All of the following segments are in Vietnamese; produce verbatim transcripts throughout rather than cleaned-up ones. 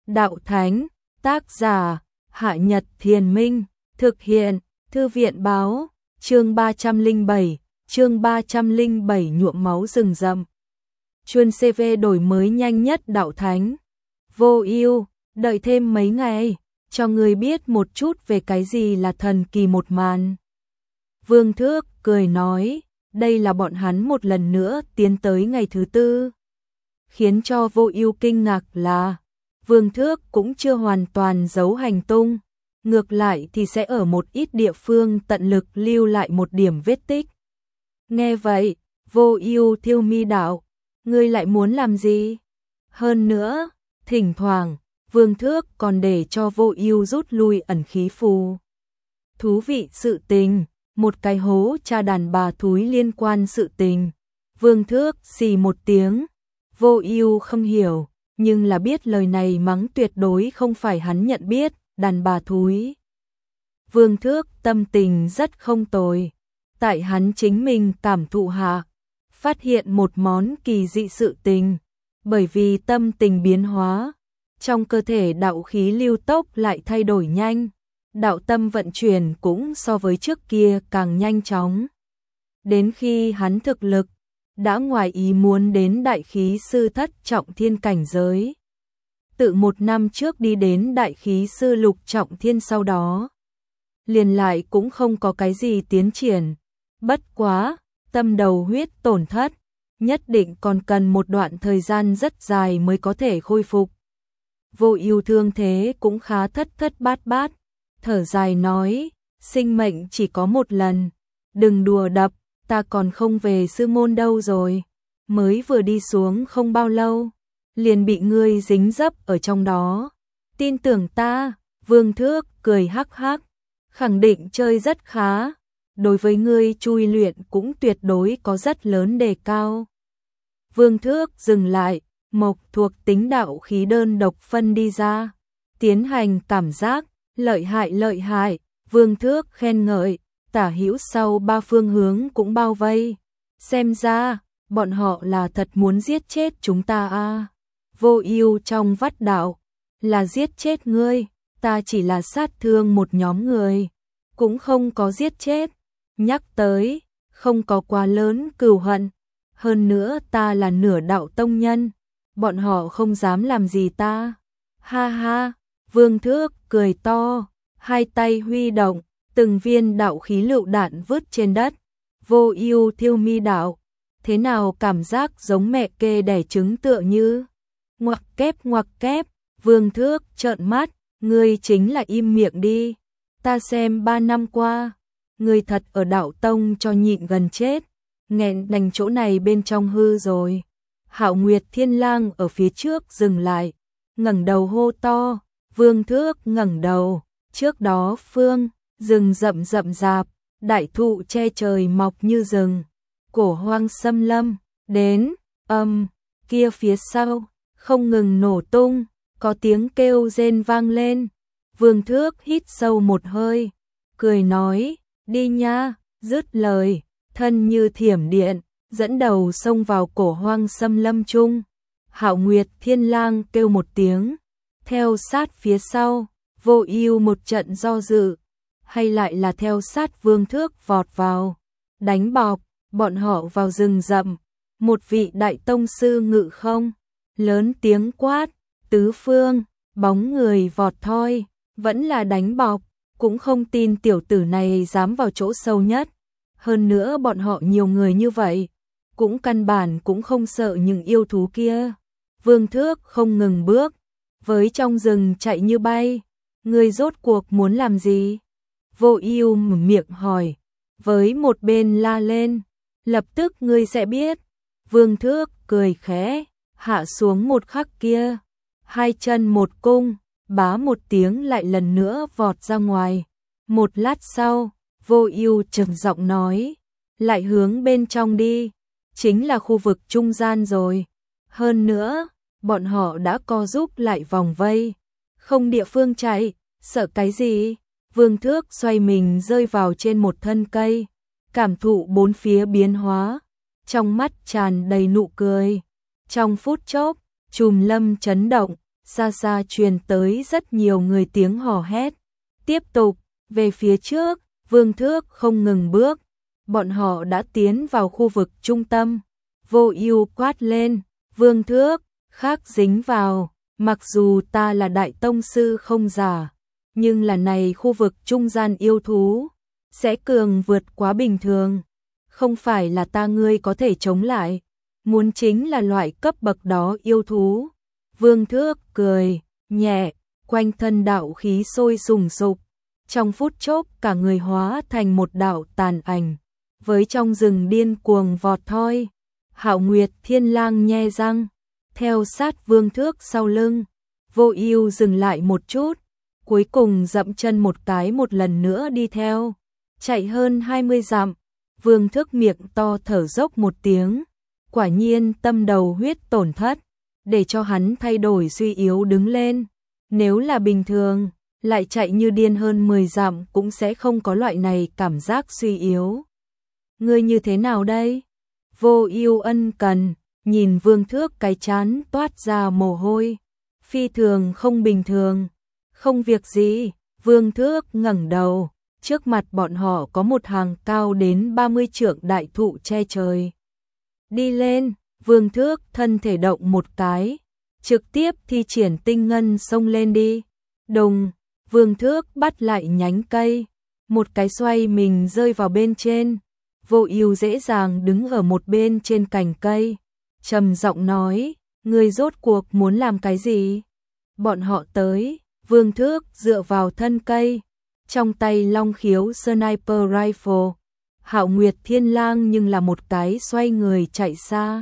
Đạo Thánh, tác giả, Hạ Nhật Thiền Minh, thực hiện, Thư viện Báo, chương ba trăm lẻ bảy, chương ba trăm lẻ bảy nhuộm máu rừng rậm. Chuân xê vê đổi mới nhanh nhất Đạo Thánh. Vô ưu, đợi thêm mấy ngày, cho người biết một chút về cái gì là thần kỳ một màn. Vương Thước cười nói, đây là bọn hắn một lần nữa tiến tới ngày thứ tư. Khiến cho Vô Ưu kinh ngạc là, Vương Thước cũng chưa hoàn toàn giấu hành tung, ngược lại thì sẽ ở một ít địa phương tận lực lưu lại một điểm vết tích. Nghe vậy, Vô Ưu thiêu mi đạo, ngươi lại muốn làm gì? Hơn nữa, thỉnh thoảng, Vương Thước còn để cho Vô Ưu rút lui ẩn khí phù. Thú vị sự tình, một cái hố cha đàn bà thúi liên quan sự tình. Vương Thước xì một tiếng, Vô Ưu không hiểu, nhưng là biết lời này mắng tuyệt đối không phải hắn nhận biết, đàn bà thúi. Vương Thước tâm tình rất không tồi, tại hắn chính mình cảm thụ hạ, phát hiện một món kỳ dị sự tình, bởi vì tâm tình biến hóa, trong cơ thể đạo khí lưu tốc lại thay đổi nhanh, đạo tâm vận chuyển cũng so với trước kia càng nhanh chóng. Đến khi hắn thực lực đã ngoài ý muốn đến đại khí sư thất trọng thiên cảnh giới. Tự một năm trước đi đến đại khí sư lục trọng thiên sau đó. Liền lại cũng không có cái gì tiến triển. Bất quá, tâm đầu huyết tổn thất, nhất định còn cần một đoạn thời gian rất dài mới có thể khôi phục. Vô Ưu thương thế cũng khá thất thất bát bát, thở dài nói, sinh mệnh chỉ có một lần, đừng đùa đập. Ta còn không về sư môn đâu rồi, mới vừa đi xuống không bao lâu, liền bị ngươi dính dấp ở trong đó. Tin tưởng ta, Vương Thước cười hắc hắc, khẳng định chơi rất khá, đối với ngươi chui luyện cũng tuyệt đối có rất lớn đề cao. Vương Thước dừng lại, mộc thuộc tính đạo khí đơn độc phân đi ra, tiến hành cảm giác, lợi hại lợi hại, Vương Thước khen ngợi. Tả hữu sau ba phương hướng cũng bao vây. Xem ra, bọn họ là thật muốn giết chết chúng ta a. Vô Ưu trong vắt đạo, là giết chết ngươi, ta chỉ là sát thương một nhóm người, cũng không có giết chết. Nhắc tới, không có quá lớn cừu hận, hơn nữa ta là nửa đạo tông nhân, bọn họ không dám làm gì ta. Ha ha, Vương Thước cười to, hai tay huy động, từng viên đạo khí lựu đạn vứt trên đất. Vô Ưu thiêu mi đạo, thế nào cảm giác giống mẹ kê đẻ trứng tựa như. Ngoặc kép ngoặc kép, Vương Thước trợn mắt, ngươi chính là im miệng đi. Ta xem ba năm qua, ngươi thật ở đạo tông cho nhịn gần chết, nghẹn đành chỗ này bên trong hư rồi. Hạo Nguyệt Thiên Lang ở phía trước dừng lại, ngẩng đầu hô to, Vương Thước ngẩng đầu, trước đó phương rừng rậm rậm rạp, đại thụ che trời mọc như rừng, cổ hoang xâm lâm, đến, âm, kia phía sau, không ngừng nổ tung, có tiếng kêu rên vang lên. Vương Thước hít sâu một hơi, cười nói, đi nha, dứt lời, thân như thiểm điện, dẫn đầu xông vào cổ hoang xâm lâm chung. Hạo Nguyệt Thiên Lang kêu một tiếng, theo sát phía sau, Vô Ưu một trận do dự, hay lại là theo sát Vương Thước vọt vào, đánh bọc, bọn họ vào rừng rậm, một vị đại tông sư ngự không, lớn tiếng quát, tứ phương, bóng người vọt thoi, vẫn là đánh bọc, cũng không tin tiểu tử này dám vào chỗ sâu nhất, hơn nữa bọn họ nhiều người như vậy, cũng căn bản cũng không sợ những yêu thú kia. Vương Thước không ngừng bước, với trong rừng chạy như bay, ngươi rốt cuộc muốn làm gì? Vô Ưu mở miệng hỏi, với một bên la lên, lập tức ngươi sẽ biết. Vương Thước cười khẽ, hạ xuống một khắc kia, hai chân một cung, bá một tiếng lại lần nữa vọt ra ngoài. Một lát sau, Vô Ưu trầm giọng nói, lại hướng bên trong đi, chính là khu vực trung gian rồi. Hơn nữa, bọn họ đã co giúp lại vòng vây, không địa phương chạy, sợ cái gì? Vương Thước xoay mình rơi vào trên một thân cây, cảm thụ bốn phía biến hóa, trong mắt tràn đầy nụ cười. Trong phút chốc, chùm lâm chấn động, xa xa truyền tới rất nhiều người tiếng hò hét. Tiếp tục, về phía trước, Vương Thước không ngừng bước, bọn họ đã tiến vào khu vực trung tâm. Vô Ưu quát lên, Vương Thước, khác dính vào, mặc dù ta là đại tông sư không giả, nhưng là này khu vực trung gian yêu thú, sẽ cường vượt quá bình thường, không phải là ta ngươi có thể chống lại, muốn chính là loại cấp bậc đó yêu thú. Vương Thước cười nhẹ, quanh thân đạo khí sôi sùng sục, trong phút chốc cả người hóa thành một đạo tàn ảnh, với trong rừng điên cuồng vọt thoi. Hạo Nguyệt Thiên Lang nhe răng, theo sát Vương Thước sau lưng. Vô Ưu dừng lại một chút, cuối cùng dậm chân một cái một lần nữa đi theo, chạy hơn hai mươi dặm. Vương Thước miệng to thở dốc một tiếng, quả nhiên tâm đầu huyết tổn thất, để cho hắn thay đổi suy yếu đứng lên. Nếu là bình thường, lại chạy như điên hơn mười dặm cũng sẽ không có loại này cảm giác suy yếu. Ngươi như thế nào đây? Vô Ưu ân cần, nhìn Vương Thước cái trán toát ra mồ hôi. Phi thường không bình thường. Không việc gì, Vương Thước ngẩng đầu, trước mặt bọn họ có một hàng cao đến ba mươi trượng đại thụ che trời. Đi lên, Vương Thước thân thể động một cái, trực tiếp thi triển tinh ngân xông lên đi. Đùng, Vương Thước bắt lại nhánh cây, một cái xoay mình rơi vào bên trên. Vô Ưu dễ dàng đứng ở một bên trên cành cây, trầm giọng nói, ngươi rốt cuộc muốn làm cái gì? Bọn họ tới, Vương Thước dựa vào thân cây, trong tay long khiếu sniper rifle. Hạo Nguyệt Thiên Lang nhưng là một cái xoay người chạy xa.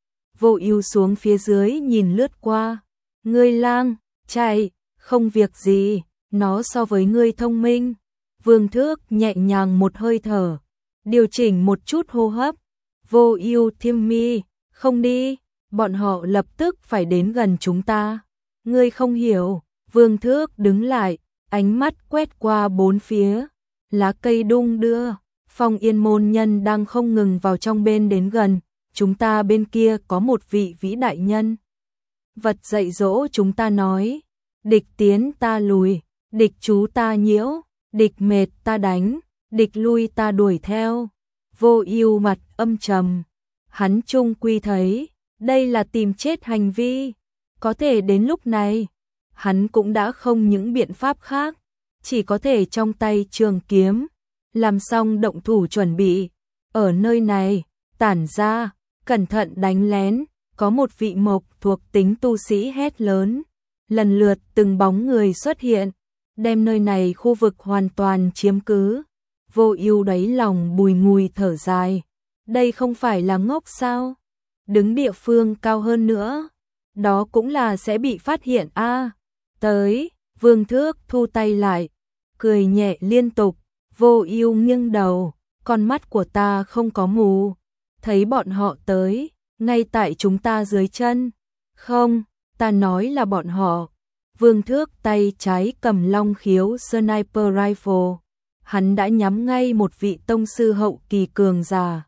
Vô Ưu xuống phía dưới nhìn lướt qua, ngươi lang, chạy, không việc gì, nó so với ngươi thông minh. Vương Thước nhẹ nhàng một hơi thở, điều chỉnh một chút hô hấp. Vô Ưu Thiêm Mi, không đi, bọn họ lập tức phải đến gần chúng ta. Ngươi không hiểu. Vương Thước đứng lại, ánh mắt quét qua bốn phía, lá cây đung đưa, Phong Yên môn nhân đang không ngừng vào trong bên đến gần, chúng ta bên kia có một vị vĩ đại nhân vật dạy dỗ chúng ta nói, địch tiến ta lùi, địch chú ta nhiễu, địch mệt ta đánh, địch lui ta đuổi theo. Vô Ưu mặt âm trầm, hắn chung quy thấy, đây là tìm chết hành vi, có thể đến lúc này, hắn cũng đã không những biện pháp khác, chỉ có thể trong tay trường kiếm, làm xong động thủ chuẩn bị. Ở nơi này, tản ra, cẩn thận đánh lén, có một vị mộc thuộc tính tu sĩ hét lớn, lần lượt từng bóng người xuất hiện, đem nơi này khu vực hoàn toàn chiếm cứ. Vô Ưu đáy lòng bùi ngùi thở dài, đây không phải là ngốc sao? Đứng địa phương cao hơn nữa, đó cũng là sẽ bị phát hiện a. À, tới, Vương Thước thu tay lại, cười nhẹ liên tục. Vô Ưu nghiêng đầu, con mắt của ta không có mù, thấy bọn họ tới, ngay tại chúng ta dưới chân. Không, ta nói là bọn họ. Vương Thước tay trái cầm long khiếu sniper rifle, hắn đã nhắm ngay một vị tông sư hậu kỳ cường giả.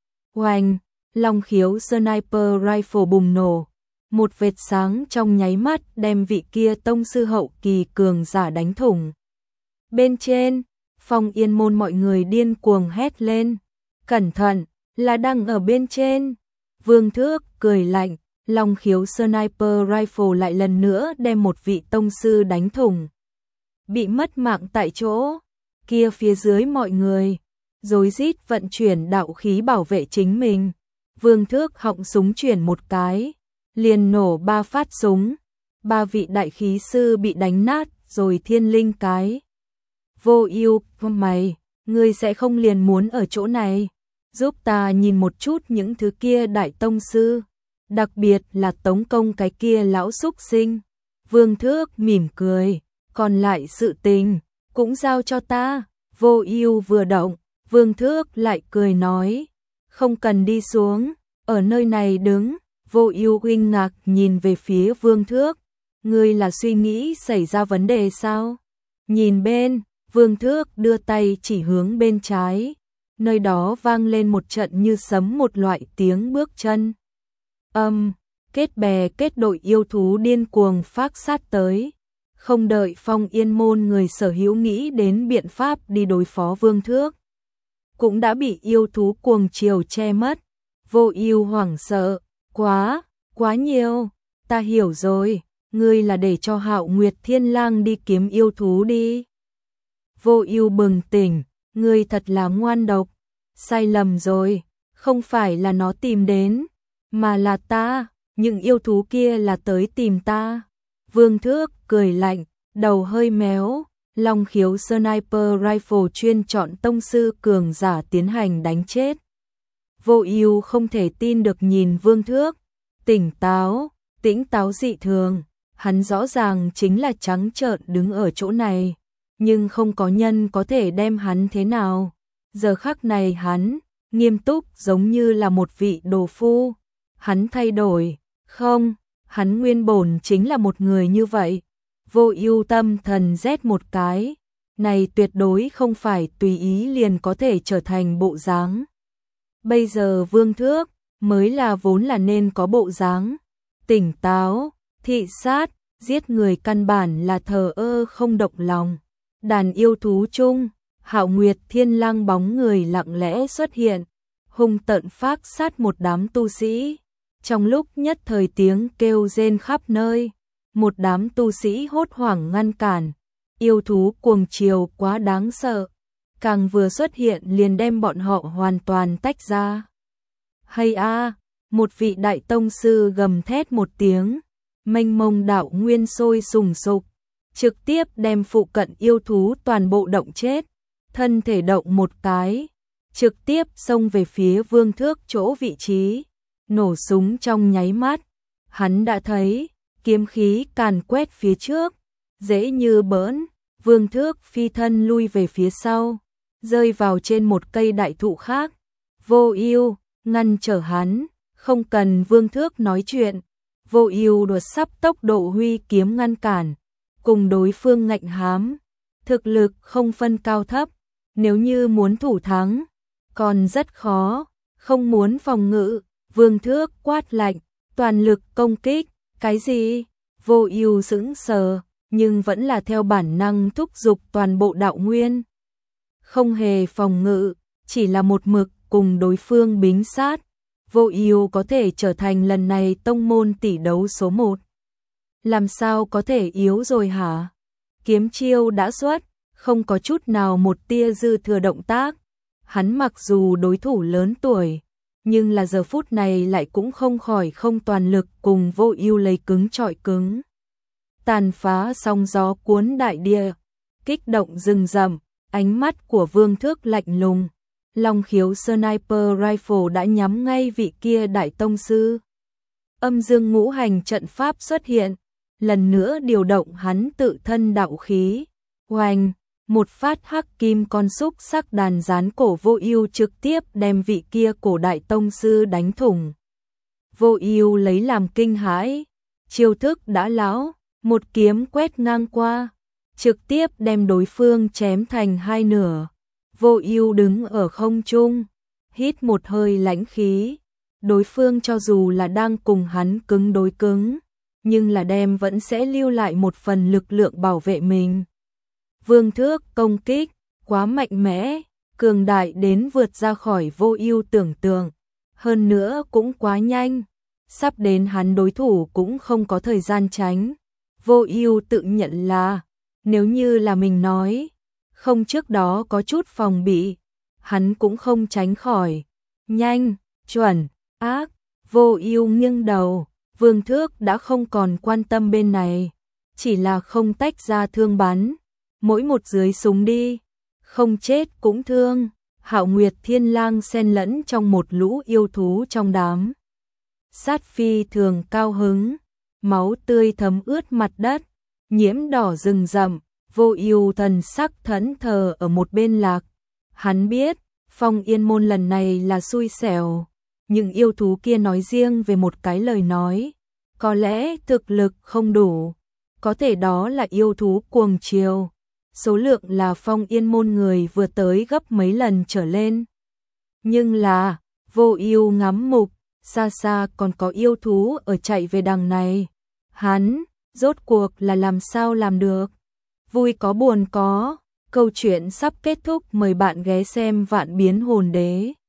Oanh, long khiếu sniper rifle bùng nổ, một vệt sáng trong nháy mắt đem vị kia tông sư hậu kỳ cường giả đánh thủng. Bên trên, Phong Yên môn mọi người điên cuồng hét lên, cẩn thận, là đang ở bên trên. Vương Thước cười lạnh, long khiếu sniper rifle lại lần nữa đem một vị tông sư đánh thủng, bị mất mạng tại chỗ. Kia phía dưới mọi người rối rít vận chuyển đạo khí bảo vệ chính mình. Vương Thước họng súng chuyển một cái, liền nổ ba phát súng, ba vị đại khí sư bị đánh nát rồi thiên linh cái. Vô Ưu, mày, ngươi sẽ không liền muốn ở chỗ này, giúp ta nhìn một chút những thứ kia đại tông sư, đặc biệt là tống công cái kia lão xúc sinh. Vương Thước mỉm cười, còn lại sự tình cũng giao cho ta. Vô Ưu vừa động, Vương Thước lại cười nói, không cần đi xuống, ở nơi này đứng. Vô Ưu kinh ngạc nhìn về phía Vương Thước, ngươi là suy nghĩ xảy ra vấn đề sao? Nhìn bên, Vương Thước đưa tay chỉ hướng bên trái, nơi đó vang lên một trận như sấm một loại tiếng bước chân. Âm, kết bè kết đội yêu thú điên cuồng phác sát tới. Không đợi Phong Yên môn người sở hữu nghĩ đến biện pháp đi đối phó Vương Thước, cũng đã bị yêu thú cuồng chiều che mất. Vô Ưu hoảng sợ, quá, quá nhiều, ta hiểu rồi, ngươi là để cho Hạo Nguyệt Thiên Lang đi kiếm yêu thú đi. Vô Ưu bừng tỉnh, ngươi thật là ngoan độc, sai lầm rồi, không phải là nó tìm đến, mà là ta, những yêu thú kia là tới tìm ta. Vương Thước cười lạnh, đầu hơi méo, Long Khiếu Sniper Rifle chuyên chọn tông sư cường giả tiến hành đánh chết. Vô Ưu không thể tin được nhìn Vương Thước, tỉnh táo, tĩnh táo dị thường, hắn rõ ràng chính là trắng trợn đứng ở chỗ này, nhưng không có nhân có thể đem hắn thế nào. Giờ khắc này hắn nghiêm túc giống như là một vị đồ phu, hắn thay đổi, không, hắn nguyên bổn chính là một người như vậy. Vô Ưu tâm thần rét một cái, này tuyệt đối không phải tùy ý liền có thể trở thành bộ dáng. Bây giờ Vương Thước mới là vốn là nên có bộ dáng, tỉnh táo, thị sát, giết người căn bản là thờ ơ không động lòng. Đàn yêu thú chung, Hạo Nguyệt Thiên Lang bóng người lặng lẽ xuất hiện, hung tợn phác sát một đám tu sĩ. Trong lúc nhất thời tiếng kêu rên khắp nơi, một đám tu sĩ hốt hoảng ngăn cản, yêu thú cuồng chiều quá đáng sợ, càng vừa xuất hiện liền đem bọn họ hoàn toàn tách ra. Hay a, một vị đại tông sư gầm thét một tiếng, mênh mông đạo nguyên sôi sùng sục, trực tiếp đem phụ cận yêu thú toàn bộ động chết, thân thể động một cái, trực tiếp xông về phía Vương Thước chỗ vị trí, nổ súng trong nháy mắt, hắn đã thấy kiếm khí càn quét phía trước, dễ như bỡn, Vương Thước phi thân lui về phía sau, rơi vào trên một cây đại thụ khác. Vô Ưu ngăn trở hắn, không cần Vương Thước nói chuyện, Vô Ưu đột sắp tốc độ huy kiếm ngăn cản, cùng đối phương ngạnh hám, thực lực không phân cao thấp, nếu như muốn thủ thắng, còn rất khó, không muốn phòng ngự, Vương Thước quát lạnh, toàn lực công kích, cái gì? Vô Ưu sững sờ, nhưng vẫn là theo bản năng thúc giục toàn bộ đạo nguyên. Không hề phòng ngự, chỉ là một mực cùng đối phương bính sát, Vô Ưu có thể trở thành lần này tông môn tỷ đấu số một. Làm sao có thể yếu rồi hả? Kiếm chiêu đã xuất, không có chút nào một tia dư thừa động tác. Hắn mặc dù đối thủ lớn tuổi, nhưng là giờ phút này lại cũng không khỏi không toàn lực cùng Vô Ưu lấy cứng trọi cứng. Tàn phá sóng gió cuốn đại địa, kích động rừng rậm, ánh mắt của Vương Thước lạnh lùng. Long Khiếu Sniper Rifle đã nhắm ngay vị kia đại tông sư. Âm Dương Ngũ Hành trận pháp xuất hiện, lần nữa điều động hắn tự thân đạo khí. Oanh, một phát hắc kim con xúc sắc đàn gián cổ Vô Ưu trực tiếp đem vị kia cổ đại tông sư đánh thủng. Vô Ưu lấy làm kinh hãi, chiêu thức đã lão, một kiếm quét ngang qua, trực tiếp đem đối phương chém thành hai nửa. Vô Ưu đứng ở không trung, hít một hơi lãnh khí, đối phương cho dù là đang cùng hắn cứng đối cứng, nhưng là đem vẫn sẽ lưu lại một phần lực lượng bảo vệ mình. Vương Thước công kích quá mạnh mẽ, cường đại đến vượt ra khỏi Vô Ưu tưởng tượng, hơn nữa cũng quá nhanh, sắp đến hắn đối thủ cũng không có thời gian tránh. Vô Ưu tự nhận là, nếu như là mình nói, không trước đó có chút phòng bị, hắn cũng không tránh khỏi. Nhanh, chuẩn, ác, Vô Ưu nghiêng đầu, Vương Thước đã không còn quan tâm bên này, chỉ là không tách ra thương bắn, mỗi một dưới súng đi, không chết cũng thương. Hạo Nguyệt Thiên Lang xen lẫn trong một lũ yêu thú trong đám. Sát phi thường cao hứng, máu tươi thấm ướt mặt đất, nhiễm đỏ rừng rậm. Vô Ưu thần sắc thẫn thờ ở một bên lạc. Hắn biết, Phong Yên môn lần này là xui xẻo, nhưng yêu thú kia nói riêng về một cái lời nói, có lẽ thực lực không đủ, có thể đó là yêu thú cuồng chiều, số lượng là Phong Yên môn người vừa tới gấp mấy lần trở lên. Nhưng là, Vô Ưu ngắm mục, xa xa còn có yêu thú ở chạy về đằng này. Hắn, rốt cuộc là làm sao làm được? Vui có buồn có, câu chuyện sắp kết thúc, mời bạn ghé xem Vạn Biến Hồn Đế.